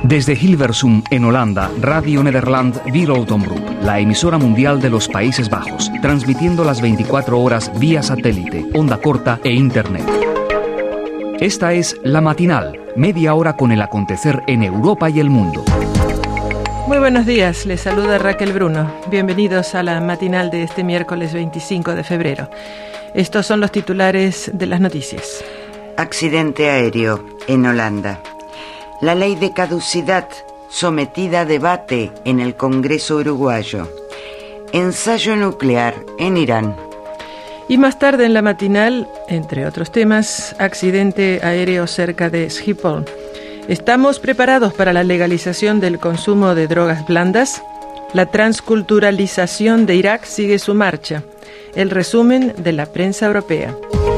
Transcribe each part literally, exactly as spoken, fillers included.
Desde Hilversum, en Holanda, Radio Nederland Wereldtomroep, la emisora mundial de los Países Bajos, transmitiendo las veinticuatro horas vía satélite, onda corta e internet. Esta es La Matinal, media hora con el acontecer en Europa y el mundo. Muy buenos días, les saluda Raquel Bruno. Bienvenidos a La Matinal de este miércoles veinticinco de febrero. Estos son los titulares de las noticias. Accidente aéreo en Holanda. La ley de caducidad sometida a debate en el Congreso uruguayo. Ensayo nuclear en Irán. Y más tarde en la matinal, entre otros temas, accidente aéreo cerca de Schiphol. ¿Estamos preparados para la legalización del consumo de drogas blandas? La transculturalización de Irak sigue su marcha. El resumen de la prensa europea.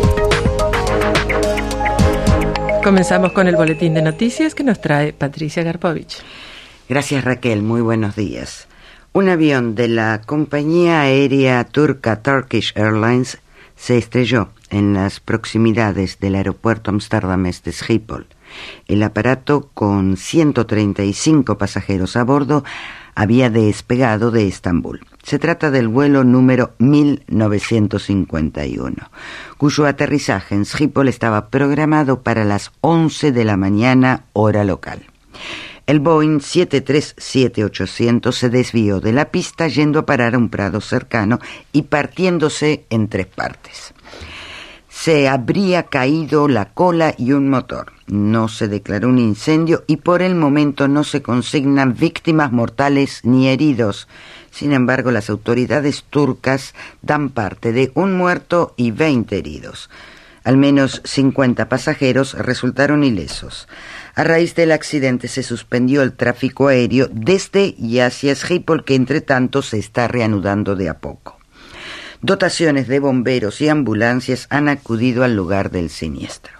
Comenzamos con el boletín de noticias que nos trae Patricia Garpovich. Gracias, Raquel. Muy buenos días. Un avión de la compañía aérea turca Turkish Airlines se estrelló en las proximidades del aeropuerto amsterdamés de Schiphol. El aparato, con ciento treinta y cinco pasajeros a bordo, había despegado de Estambul. Se trata del vuelo número mil novecientos cincuenta y uno, cuyo aterrizaje en Schiphol estaba programado para las once de la mañana, hora local. El Boeing siete tres siete ochocientos se desvió de la pista yendo a parar a un prado cercano y partiéndose en tres partes. Se habría caído la cola y un motor. No se declaró un incendio y por el momento no se consignan víctimas mortales ni heridos. Sin embargo, las autoridades turcas dan parte de un muerto y veinte heridos. Al menos cincuenta pasajeros resultaron ilesos. A raíz del accidente se suspendió el tráfico aéreo desde y hacia Schiphol, que entre tanto se está reanudando de a poco. Dotaciones de bomberos y ambulancias han acudido al lugar del siniestro.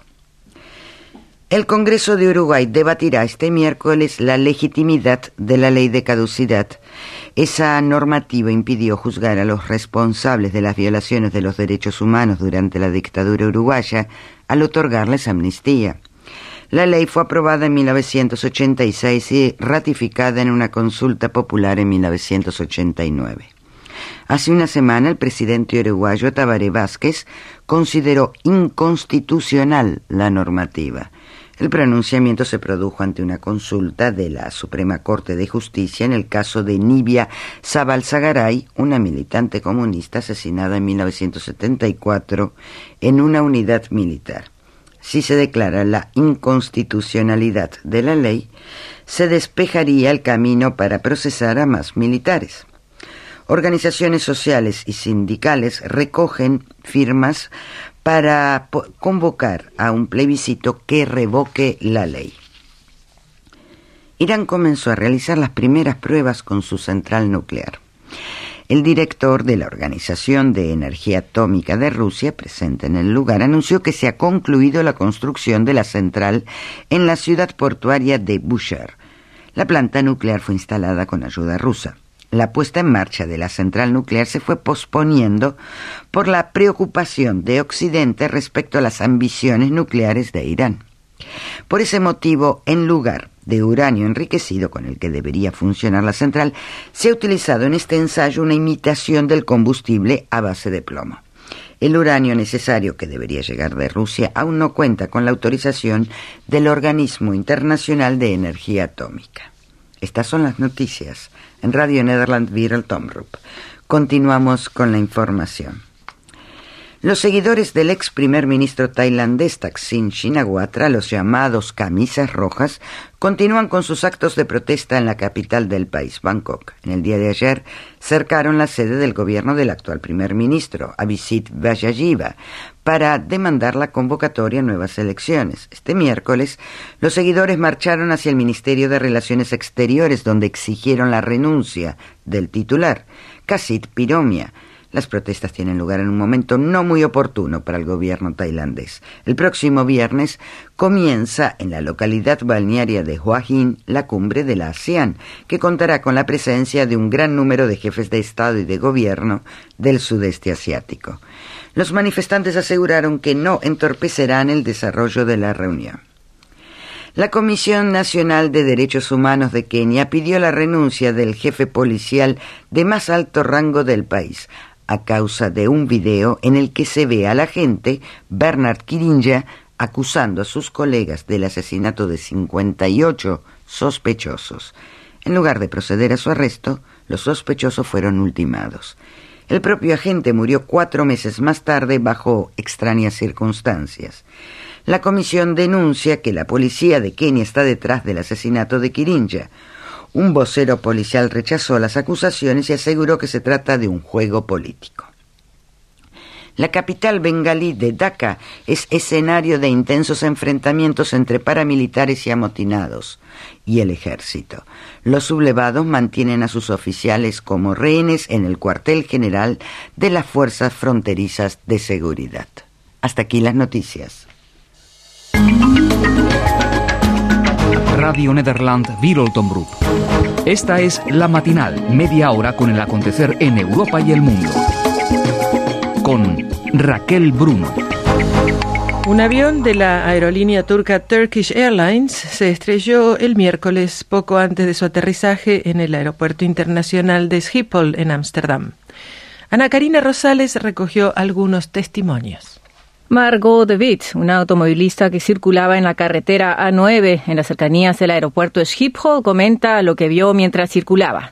El Congreso de Uruguay debatirá este miércoles la legitimidad de la ley de caducidad. Esa normativa impidió juzgar a los responsables de las violaciones de los derechos humanos durante la dictadura uruguaya al otorgarles amnistía. La ley fue aprobada en mil novecientos ochenta y seis y ratificada en una consulta popular en mil novecientos ochenta y nueve. Hace una semana el presidente uruguayo Tabaré Vázquez consideró inconstitucional la normativa. El pronunciamiento se produjo ante una consulta de la Suprema Corte de Justicia en el caso de Nibia Zabalzagaray, una militante comunista asesinada en mil novecientos setenta y cuatro en una unidad militar. Si se declara la inconstitucionalidad de la ley, se despejaría el camino para procesar a más militares. Organizaciones sociales y sindicales recogen firmas para po- convocar a un plebiscito que revoque la ley. Irán comenzó a realizar las primeras pruebas con su central nuclear. El director de la Organización de Energía Atómica de Rusia, presente en el lugar, anunció que se ha concluido la construcción de la central en la ciudad portuaria de Bushehr. La planta nuclear fue instalada con ayuda rusa. La puesta en marcha de la central nuclear se fue posponiendo por la preocupación de Occidente respecto a las ambiciones nucleares de Irán. Por ese motivo, en lugar de uranio enriquecido con el que debería funcionar la central, se ha utilizado en este ensayo una imitación del combustible a base de plomo. El uranio necesario que debería llegar de Rusia aún no cuenta con la autorización del Organismo Internacional de Energía Atómica. Estas son las noticias en Radio Nederland Wereldtomroep. Continuamos con la información. Los seguidores del ex primer ministro tailandés Thaksin Shinawatra, los llamados camisas rojas, continúan con sus actos de protesta en la capital del país, Bangkok. En el día de ayer cercaron la sede del gobierno del actual primer ministro, Abhisit Vejjajiva, para demandar la convocatoria a nuevas elecciones. Este miércoles, los seguidores marcharon hacia el Ministerio de Relaciones Exteriores, donde exigieron la renuncia del titular, Kasit Piromia. Las protestas tienen lugar en un momento no muy oportuno para el gobierno tailandés. El próximo viernes comienza en la localidad balnearia de Hua Hin la cumbre de la ASEAN, que contará con la presencia de un gran número de jefes de Estado y de gobierno del sudeste asiático. Los manifestantes aseguraron que no entorpecerán el desarrollo de la reunión. La Comisión Nacional de Derechos Humanos de Kenia pidió la renuncia del jefe policial de más alto rango del país, a causa de un video en el que se ve al agente Bernard Kirinja acusando a sus colegas del asesinato de cincuenta y ocho sospechosos. En lugar de proceder a su arresto, los sospechosos fueron ultimados. El propio agente murió cuatro meses más tarde bajo extrañas circunstancias. La comisión denuncia que la policía de Kenia está detrás del asesinato de Kirinja. Un vocero policial rechazó las acusaciones y aseguró que se trata de un juego político. La capital bengalí de Dhaka es escenario de intensos enfrentamientos entre paramilitares y amotinados y el ejército. Los sublevados mantienen a sus oficiales como rehenes en el cuartel general de las fuerzas fronterizas de seguridad. Hasta aquí las noticias. Radio Nederland Wereldomroep. Esta es La Matinal, media hora con el acontecer en Europa y el mundo. Con Raquel Bruno. Un avión de la aerolínea turca Turkish Airlines se estrelló el miércoles poco antes de su aterrizaje en el aeropuerto internacional de Schiphol en Ámsterdam. Ana Karina Rosales recogió algunos testimonios. Margot de Witt, una automovilista que circulaba en la carretera A nueve en las cercanías del aeropuerto de Schiphol, comenta lo que vio mientras circulaba.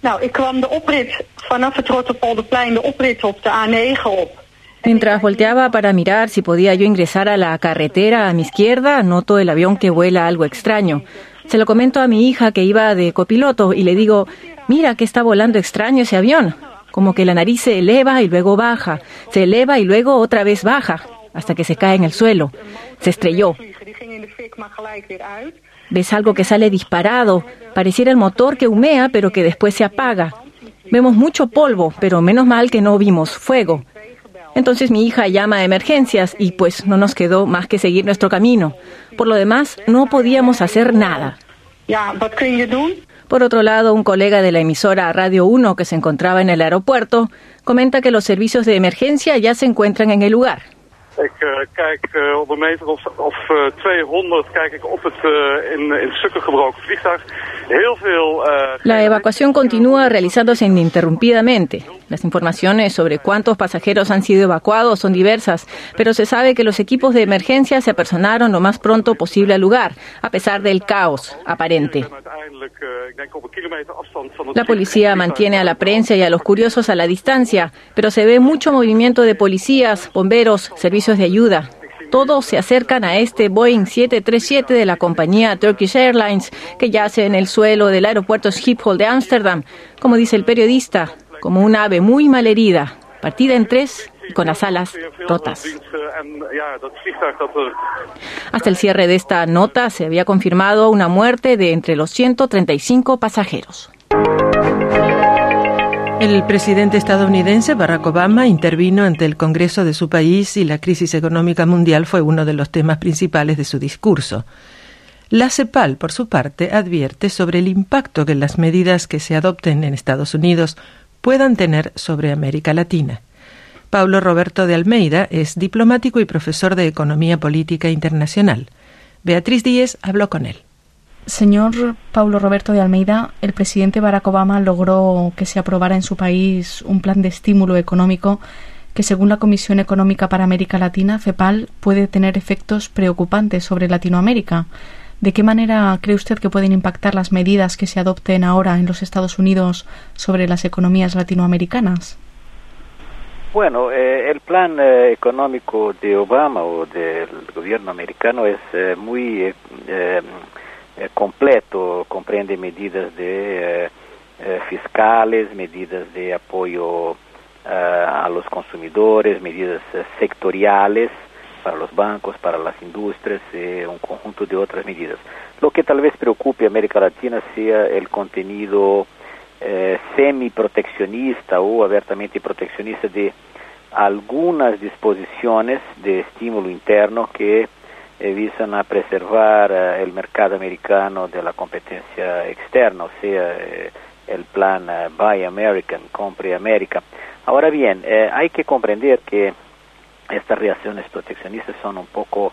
Mientras volteaba para mirar si podía yo ingresar a la carretera a mi izquierda, noto el avión que vuela algo extraño. Se lo comento a mi hija que iba de copiloto y le digo, mira que está volando extraño ese avión. Como que la nariz se eleva y luego baja, se eleva y luego otra vez baja, hasta que se cae en el suelo. Se estrelló. Ves algo que sale disparado, pareciera el motor que humea, pero que después se apaga. Vemos mucho polvo, pero menos mal que no vimos fuego. Entonces mi hija llama a emergencias y pues no nos quedó más que seguir nuestro camino. Por lo demás, no podíamos hacer nada. Por otro lado, un colega de la emisora Radio uno que se encontraba en el aeropuerto comenta que los servicios de emergencia ya se encuentran en el lugar. Ik uh, kijk uh, op een meter of, of uh, tweehonderd kijk ik op het uh, in, in stukken gebroken vliegtuig. Heel veel, uh, La evacuación continúa realizándose ininterrumpidamente. Las informaciones sobre cuántos pasajeros han sido evacuados son diversas, pero se sabe que los equipos de emergencia se apersonaron lo más pronto posible al lugar, a pesar del caos aparente. La policía mantiene a la prensa y a los curiosos a la distancia, pero se ve mucho movimiento de policías, bomberos, servicios de ayuda. Todos se acercan a este Boeing siete treinta y siete de la compañía Turkish Airlines, que yace en el suelo del aeropuerto Schiphol de Ámsterdam, como dice el periodista, como un ave muy malherida, partida en tres y con las alas rotas. Hasta el cierre de esta nota se había confirmado una muerte de entre los ciento treinta y cinco pasajeros. El presidente estadounidense Barack Obama intervino ante el Congreso de su país y la crisis económica mundial fue uno de los temas principales de su discurso. La CEPAL, por su parte, advierte sobre el impacto que las medidas que se adopten en Estados Unidos puedan tener sobre América Latina. Paulo Roberto de Almeida es diplomático y profesor de Economía Política Internacional. Beatriz Díez habló con él. Señor Paulo Roberto de Almeida, el presidente Barack Obama logró que se aprobara en su país un plan de estímulo económico que, según la Comisión Económica para América Latina, CEPAL, puede tener efectos preocupantes sobre Latinoamérica. ¿De qué manera cree usted que pueden impactar las medidas que se adopten ahora en los Estados Unidos sobre las economías latinoamericanas? Bueno, eh, el plan eh, económico de Obama o del gobierno americano es eh, muy eh, eh, completo, comprende medidas de eh, eh, fiscales, medidas de apoyo eh, a los consumidores, medidas eh, sectoriales para los bancos, para las industrias, eh, un conjunto de otras medidas. Lo que tal vez preocupe a América Latina sea el contenido eh, semi-proteccionista o abiertamente proteccionista de algunas disposiciones de estímulo interno que eh, visan a preservar eh, el mercado americano de la competencia externa, o sea, eh, el plan eh, Buy American, Compre América. Ahora bien, eh, hay que comprender que estas reacciones proteccionistas son un poco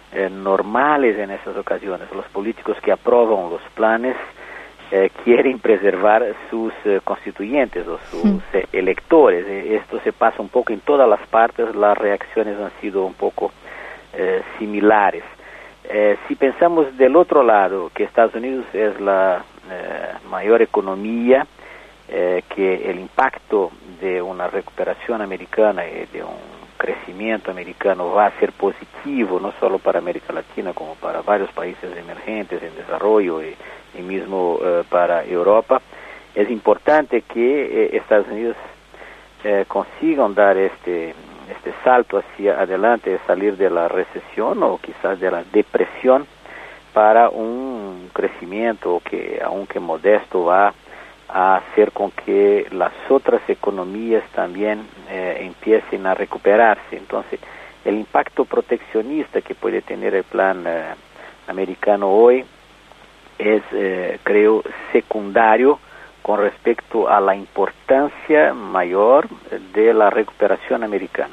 eh, normales en esas ocasiones. Los políticos que aprueban los planes eh, quieren preservar sus eh, constituyentes o sus eh, electores. Eh, esto se pasa un poco en todas las partes, las reacciones han sido un poco eh, similares. Eh, si pensamos del otro lado, que Estados Unidos es la eh, mayor economía, eh, que el impacto de una recuperación americana y de un crecimiento americano va a ser positivo, no solo para América Latina, como para varios países emergentes en desarrollo y, y mismo eh, para Europa, es importante que eh, Estados Unidos eh, consigan dar este este salto hacia adelante, salir de la recesión o quizás de la depresión para un crecimiento que, aunque modesto, va a hacer con que las otras economías también eh, empiecen a recuperarse. Entonces, el impacto proteccionista que puede tener el plan eh, americano hoy es, eh, creo, secundario con respecto a la importancia mayor de la recuperación americana.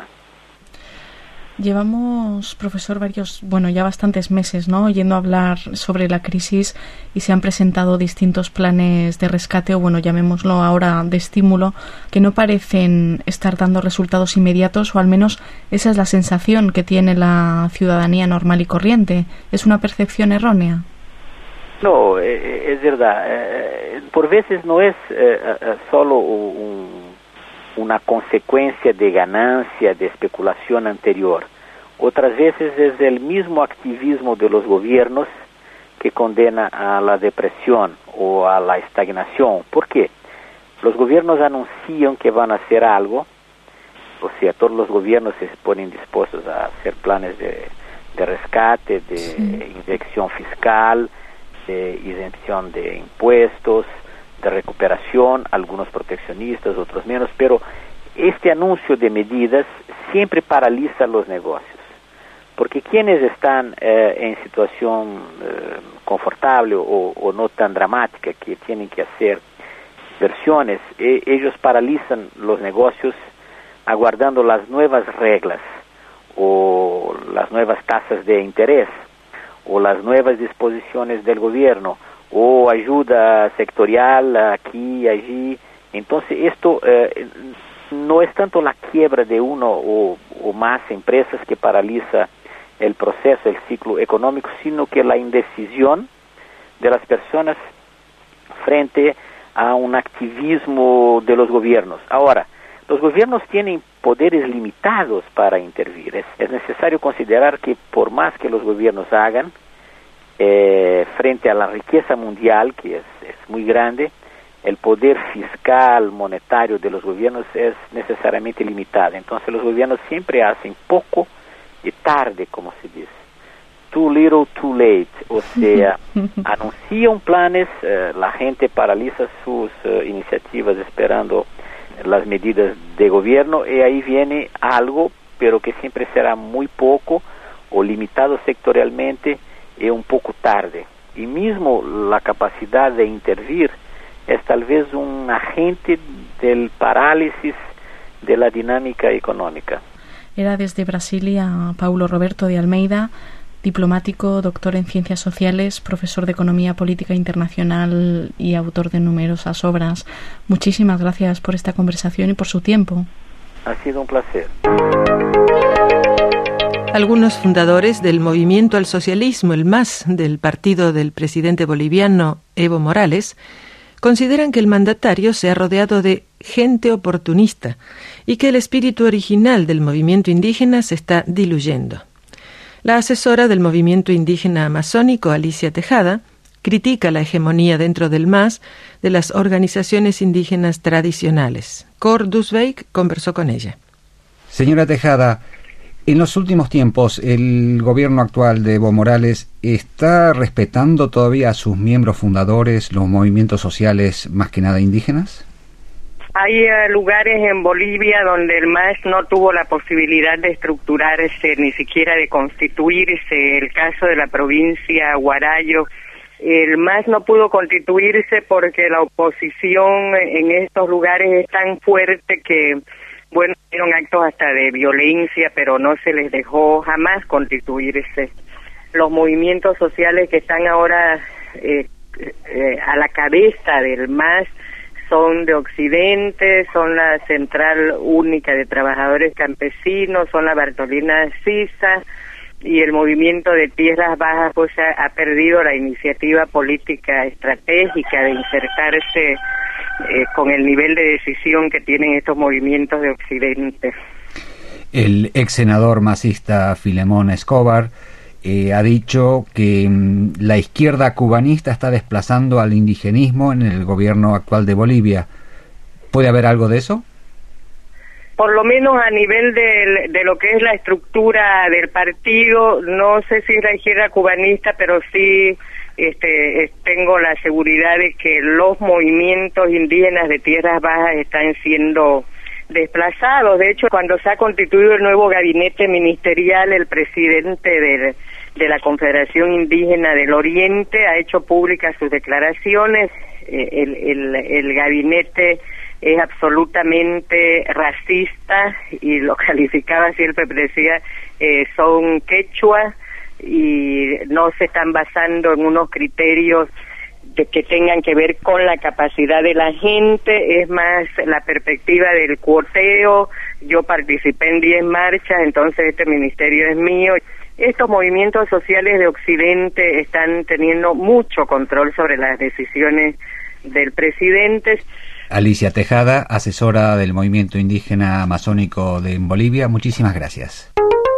Llevamos, profesor, varios, bueno, ya bastantes meses, ¿no?, oyendo hablar sobre la crisis y se han presentado distintos planes de rescate, o bueno, llamémoslo ahora de estímulo, que no parecen estar dando resultados inmediatos, o al menos esa es la sensación que tiene la ciudadanía normal y corriente. ¿Es una percepción errónea? No, eh, es verdad. Eh, por veces no es eh, solo un, una consecuencia de ganancia, de especulación anterior. Otras veces es el mismo activismo de los gobiernos que condena a la depresión o a la estagnación. ¿Por qué? Los gobiernos anuncian que van a hacer algo, o sea, todos los gobiernos se ponen dispuestos a hacer planes de, de rescate, de sí. inyección fiscal, de isención de impuestos, de recuperación, algunos proteccionistas, otros menos, pero este anuncio de medidas siempre paraliza los negocios, porque quienes están eh, en situación eh, confortable o, o no tan dramática, que tienen que hacer inversiones, eh, ellos paralizan los negocios aguardando las nuevas reglas o las nuevas tasas de interés o las nuevas disposiciones del gobierno, o ayuda sectorial aquí y allí. Entonces esto eh, no es tanto la quiebra de uno o, o más empresas que paraliza el proceso, el ciclo económico, sino que la indecisión de las personas frente a un activismo de los gobiernos. Ahora, los gobiernos tienen poderes limitados para intervenir. Es, es necesario considerar que por más que los gobiernos hagan, eh, frente a la riqueza mundial, que es, es muy grande, el poder fiscal, monetario de los gobiernos es necesariamente limitado. Entonces los gobiernos siempre hacen poco y tarde, como se dice. Too little, too late. O sea, anuncian planes, eh, la gente paraliza sus eh, iniciativas esperando las medidas de gobierno, y ahí viene algo, pero que siempre será muy poco o limitado sectorialmente y un poco tarde. Y mismo la capacidad de intervenir es tal vez un agente del parálisis de la dinámica económica. Era desde Brasilia Paulo Roberto de Almeida, diplomático, doctor en Ciencias Sociales, profesor de Economía Política Internacional y autor de numerosas obras. Muchísimas gracias por esta conversación y por su tiempo. Ha sido un placer. Algunos fundadores del movimiento al socialismo, el M A S, del partido del presidente boliviano Evo Morales, consideran que el mandatario se ha rodeado de gente oportunista y que el espíritu original del movimiento indígena se está diluyendo. La asesora del movimiento indígena amazónico, Alicia Tejada, critica la hegemonía dentro del M A S de las organizaciones indígenas tradicionales. Cor Dusbeik conversó con ella. Señora Tejada, en los últimos tiempos, ¿el gobierno actual de Evo Morales está respetando todavía a sus miembros fundadores, los movimientos sociales más que nada indígenas? Hay uh, lugares en Bolivia donde el M A S no tuvo la posibilidad de estructurarse, ni siquiera de constituirse. El caso de la provincia Huarayo, el M A S no pudo constituirse porque la oposición en estos lugares es tan fuerte que, bueno, hicieron actos hasta de violencia, pero no se les dejó jamás constituirse. los movimientos sociales que están ahora eh, eh, a la cabeza del M A S son de Occidente, son la Central Única de Trabajadores Campesinos, son la Bartolina Sisa, y el movimiento de Tierras Bajas pues ha, ha perdido la iniciativa política estratégica de insertarse eh, con el nivel de decisión que tienen estos movimientos de Occidente. El ex senador masista Filemón Escobar eh, ha dicho que mm, la izquierda cubanista está desplazando al indigenismo en el gobierno actual de Bolivia. ¿Puede haber algo de eso? Por lo menos a nivel de, de lo que es la estructura del partido, no sé si es la izquierda cubanista, pero sí este, tengo la seguridad de que los movimientos indígenas de Tierras Bajas están siendo desplazados. De hecho, cuando se ha constituido el nuevo gabinete ministerial, el presidente de, de la Confederación Indígena del Oriente ha hecho públicas sus declaraciones. Eh, el, el, el gabinete es absolutamente racista y lo calificaba siempre, decía, eh, son quechua y no se están basando en unos criterios de que tengan que ver con la capacidad de la gente, es más la perspectiva del cuoteo. Yo participé en diez marchas, entonces este ministerio es mío. Estos movimientos sociales de Occidente están teniendo mucho control sobre las decisiones del presidente. Alicia Tejada, asesora del movimiento indígena amazónico de Bolivia, muchísimas gracias.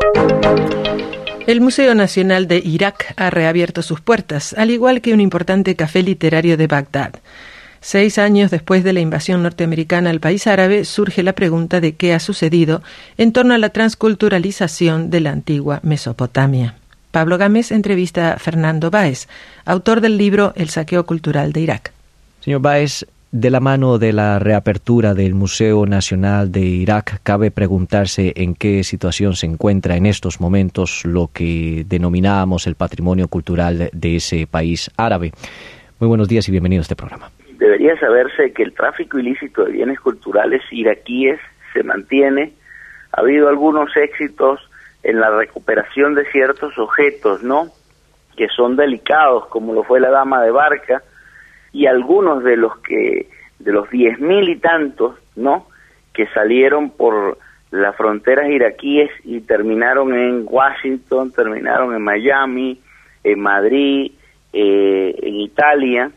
El Museo Nacional de Irak ha reabierto sus puertas, al igual que un importante café literario de Bagdad. Seis años después de la invasión norteamericana al país árabe, surge la pregunta de qué ha sucedido en torno a la transculturalización de la antigua Mesopotamia. Pablo Gámez entrevista a Fernando Báez, autor del libro El saqueo cultural de Irak. Señor Báez, de la mano de la reapertura del Museo Nacional de Irak, cabe preguntarse en qué situación se encuentra en estos momentos lo que denominábamos el patrimonio cultural de ese país árabe. Muy buenos días y bienvenido a este programa. Debería saberse que el tráfico ilícito de bienes culturales iraquíes se mantiene. Ha habido algunos éxitos en la recuperación de ciertos objetos, ¿no?, que son delicados, como lo fue la Dama de Barca, y algunos de los que de los diez mil y tantos, ¿no?, que salieron por las fronteras iraquíes y terminaron en Washington, terminaron en Miami, en Madrid, eh, en Italia.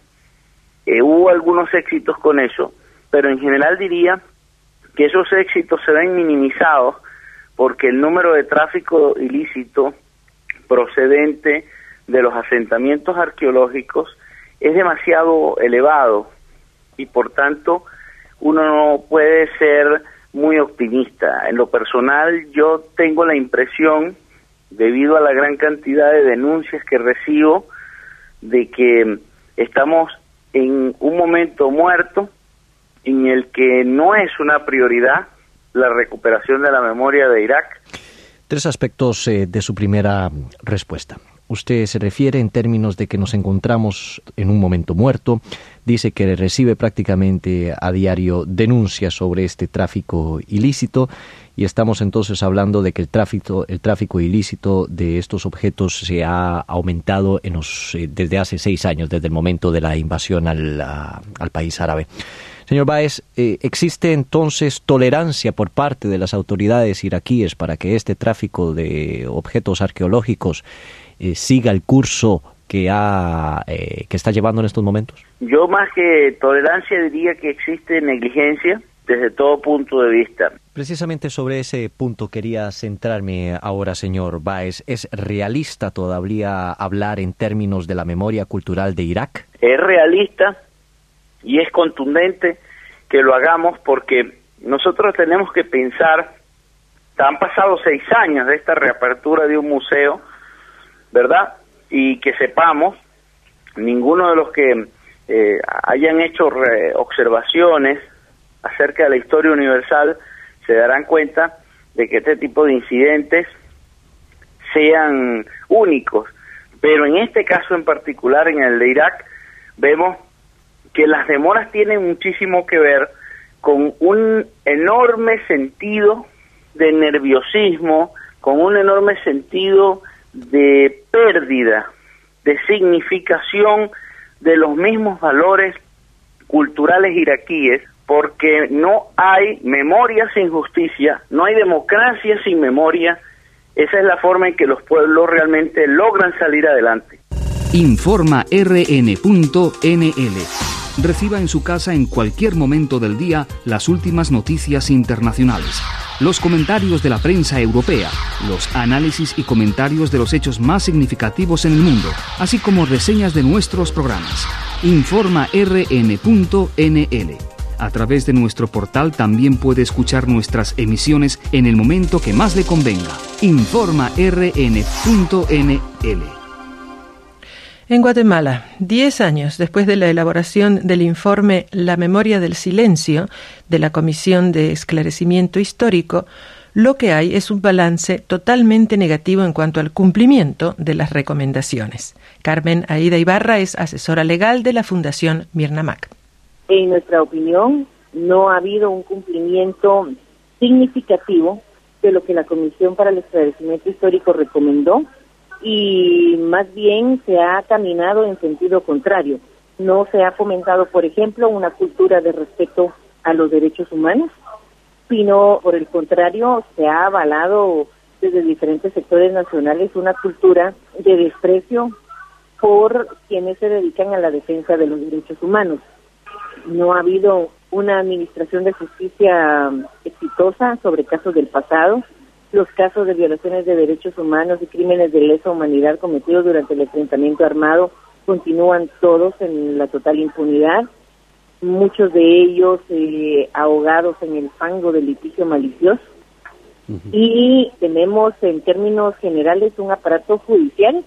Eh, hubo algunos éxitos con eso, pero en general diría que esos éxitos se ven minimizados porque el número de tráfico ilícito procedente de los asentamientos arqueológicos es demasiado elevado y por tanto uno no puede ser muy optimista. En lo personal yo tengo la impresión, debido a la gran cantidad de denuncias que recibo, de que estamos en un momento muerto en el que no es una prioridad la recuperación de la memoria de Irak. Tres aspectos eh, de su primera respuesta. Usted se refiere en términos de que nos encontramos en un momento muerto, dice que recibe prácticamente a diario denuncias sobre este tráfico ilícito y estamos entonces hablando de que el tráfico, el tráfico ilícito de estos objetos se ha aumentado en los, eh, desde hace seis años, desde el momento de la invasión al, a, al país árabe. Señor Báez, eh, ¿existe entonces tolerancia por parte de las autoridades iraquíes para que este tráfico de objetos arqueológicos eh, siga el curso que, ha, eh, que está llevando en estos momentos? Yo más que tolerancia diría que existe negligencia desde todo punto de vista. Precisamente sobre ese punto quería centrarme ahora, señor Báez. ¿Es realista todavía hablar en términos de la memoria cultural de Irak? Es realista y es contundente que lo hagamos porque nosotros tenemos que pensar, han pasado seis años de esta reapertura de un museo, ¿verdad? Y que sepamos, ninguno de los que eh, hayan hecho re- observaciones acerca de la historia universal se darán cuenta de que este tipo de incidentes sean únicos, pero en este caso en particular, en el de Irak, vemos que las demoras tienen muchísimo que ver con un enorme sentido de nerviosismo, con un enorme sentido de pérdida de significación de los mismos valores culturales iraquíes, porque no hay memoria sin justicia, no hay democracia sin memoria. Esa es la forma en que los pueblos realmente logran salir adelante. Informa R N punto N L. Reciba en su casa en cualquier momento del día las últimas noticias internacionales, los comentarios de la prensa europea, los análisis y comentarios de los hechos más significativos en el mundo, así como reseñas de nuestros programas. Informa R N punto N L. A través de nuestro portal también puede escuchar nuestras emisiones en el momento que más le convenga. Informa R N punto N L. En Guatemala, diez años después de la elaboración del informe La memoria del silencio de la Comisión de Esclarecimiento Histórico, lo que hay es un balance totalmente negativo en cuanto al cumplimiento de las recomendaciones. Carmen Aida Ibarra es asesora legal de la Fundación Mirnamac. En nuestra opinión, no ha habido un cumplimiento significativo de lo que la Comisión para el Esclarecimiento Histórico recomendó, y más bien se ha caminado en sentido contrario. No se ha fomentado, por ejemplo, una cultura de respeto a los derechos humanos, sino por el contrario se ha avalado desde diferentes sectores nacionales una cultura de desprecio por quienes se dedican a la defensa de los derechos humanos. No ha habido una administración de justicia exitosa sobre casos del pasado. Los casos de violaciones de derechos humanos y crímenes de lesa humanidad cometidos durante el enfrentamiento armado continúan todos en la total impunidad, muchos de ellos eh, ahogados en el fango del litigio malicioso. Uh-huh. Y tenemos en términos generales un aparato judicial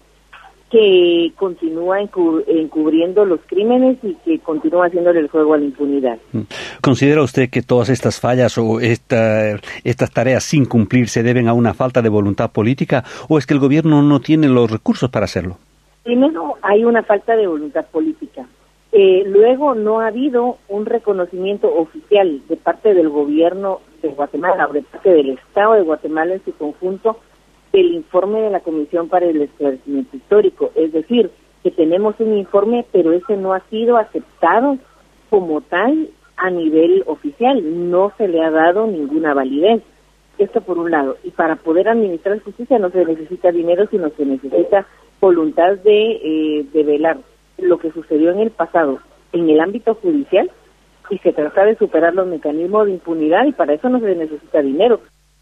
que continúa encu- encubriendo los crímenes y que continúa haciéndole el juego a la impunidad. ¿Considera usted que todas estas fallas o esta, estas tareas sin cumplir se deben a una falta de voluntad política o es que el gobierno no tiene los recursos para hacerlo? Primero, hay una falta de voluntad política. Eh, luego, no ha habido un reconocimiento oficial de parte del gobierno de Guatemala o de parte del Estado de Guatemala en su conjunto el informe de la Comisión para el Esclarecimiento Histórico. Es decir, que tenemos un informe, pero ese no ha sido aceptado como tal a nivel oficial. No se le ha dado ninguna validez. Esto por un lado. Y para poder administrar justicia no se necesita dinero, sino se necesita voluntad de, eh, de velar lo que sucedió en el pasado en el ámbito judicial y se trata de superar los mecanismos de impunidad y para eso no se necesita dinero.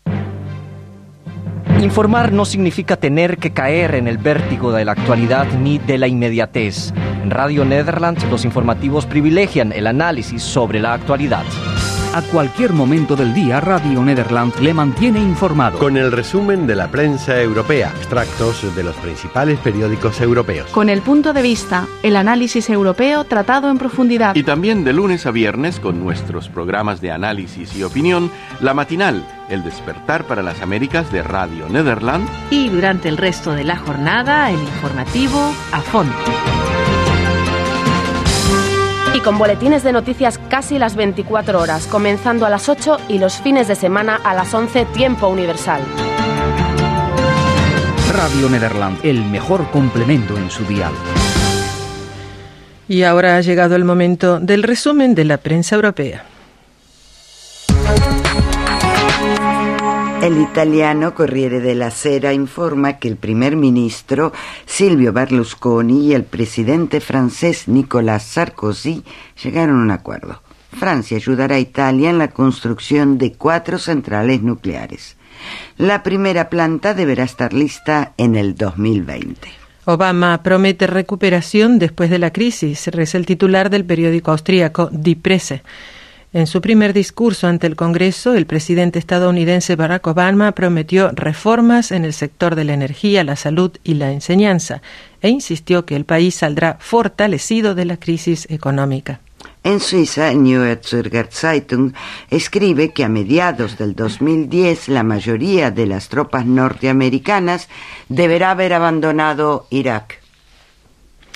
Informar no significa tener que caer en el vértigo de la actualidad ni de la inmediatez. En Radio Nederland, los informativos privilegian el análisis sobre la actualidad. A cualquier momento del día, Radio Nederland le mantiene informado. Con el resumen de la prensa europea, extractos de los principales periódicos europeos. Con el punto de vista, el análisis europeo tratado en profundidad. Y también de lunes a viernes con nuestros programas de análisis y opinión, La Matinal, El Despertar para las Américas de Radio Nederland. Y durante el resto de la jornada, el informativo A Fondo. Y con boletines de noticias casi las veinticuatro horas, comenzando a las ocho y los fines de semana a las once, tiempo universal. Radio Nederland, el mejor complemento en su dial. Y ahora ha llegado el momento del resumen de la prensa europea. El italiano Corriere della Sera informa que el primer ministro Silvio Berlusconi y el presidente francés Nicolas Sarkozy llegaron a un acuerdo. Francia ayudará a Italia en la construcción de cuatro centrales nucleares. La primera planta deberá estar lista en el dos mil veinte. Obama promete recuperación después de la crisis, reza el titular del periódico austríaco Die Presse. En su primer discurso ante el Congreso, el presidente estadounidense Barack Obama prometió reformas en el sector de la energía, la salud y la enseñanza, e insistió que el país saldrá fortalecido de la crisis económica. En Suiza, Neue Zürcher Zeitung escribe que a mediados del dos mil diez la mayoría de las tropas norteamericanas deberá haber abandonado Irak.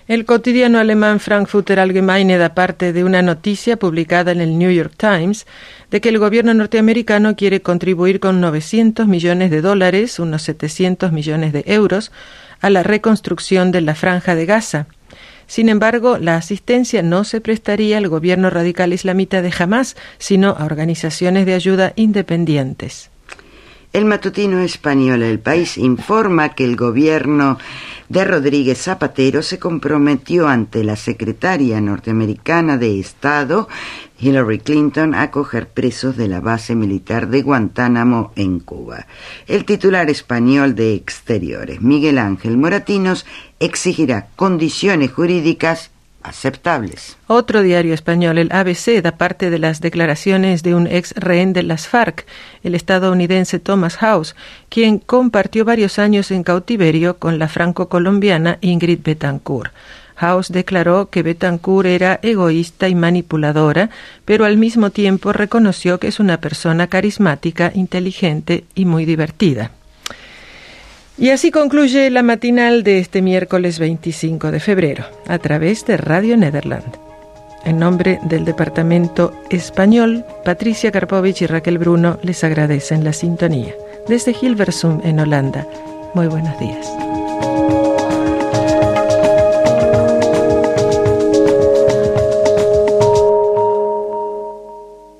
El cotidiano alemán Frankfurter Allgemeine da parte de una noticia publicada en el New York Times de que el gobierno norteamericano quiere contribuir con novecientos millones de dólares, unos setecientos millones de euros, a la reconstrucción de la Franja de Gaza. Sin embargo, la asistencia no se prestaría al gobierno radical islamita de Hamás, sino a organizaciones de ayuda independientes. El matutino español El País informa que el gobierno de Rodríguez Zapatero se comprometió ante la secretaria norteamericana de Estado, Hillary Clinton, a acoger presos de la base militar de Guantánamo en Cuba. El titular español de Exteriores, Miguel Ángel Moratinos, exigirá condiciones jurídicas aceptables. Otro diario español, el A B C, da parte de las declaraciones de un ex rehén de las FARC, el estadounidense Thomas House, quien compartió varios años en cautiverio con la franco-colombiana Ingrid Betancourt. House declaró que Betancourt era egoísta y manipuladora, pero al mismo tiempo reconoció que es una persona carismática, inteligente y muy divertida. Y así concluye la matinal de este miércoles veinticinco de febrero, a través de Radio Nederland. En nombre del Departamento Español, Patricia Karpovich y Raquel Bruno les agradecen la sintonía. Desde Hilversum, en Holanda, muy buenos días.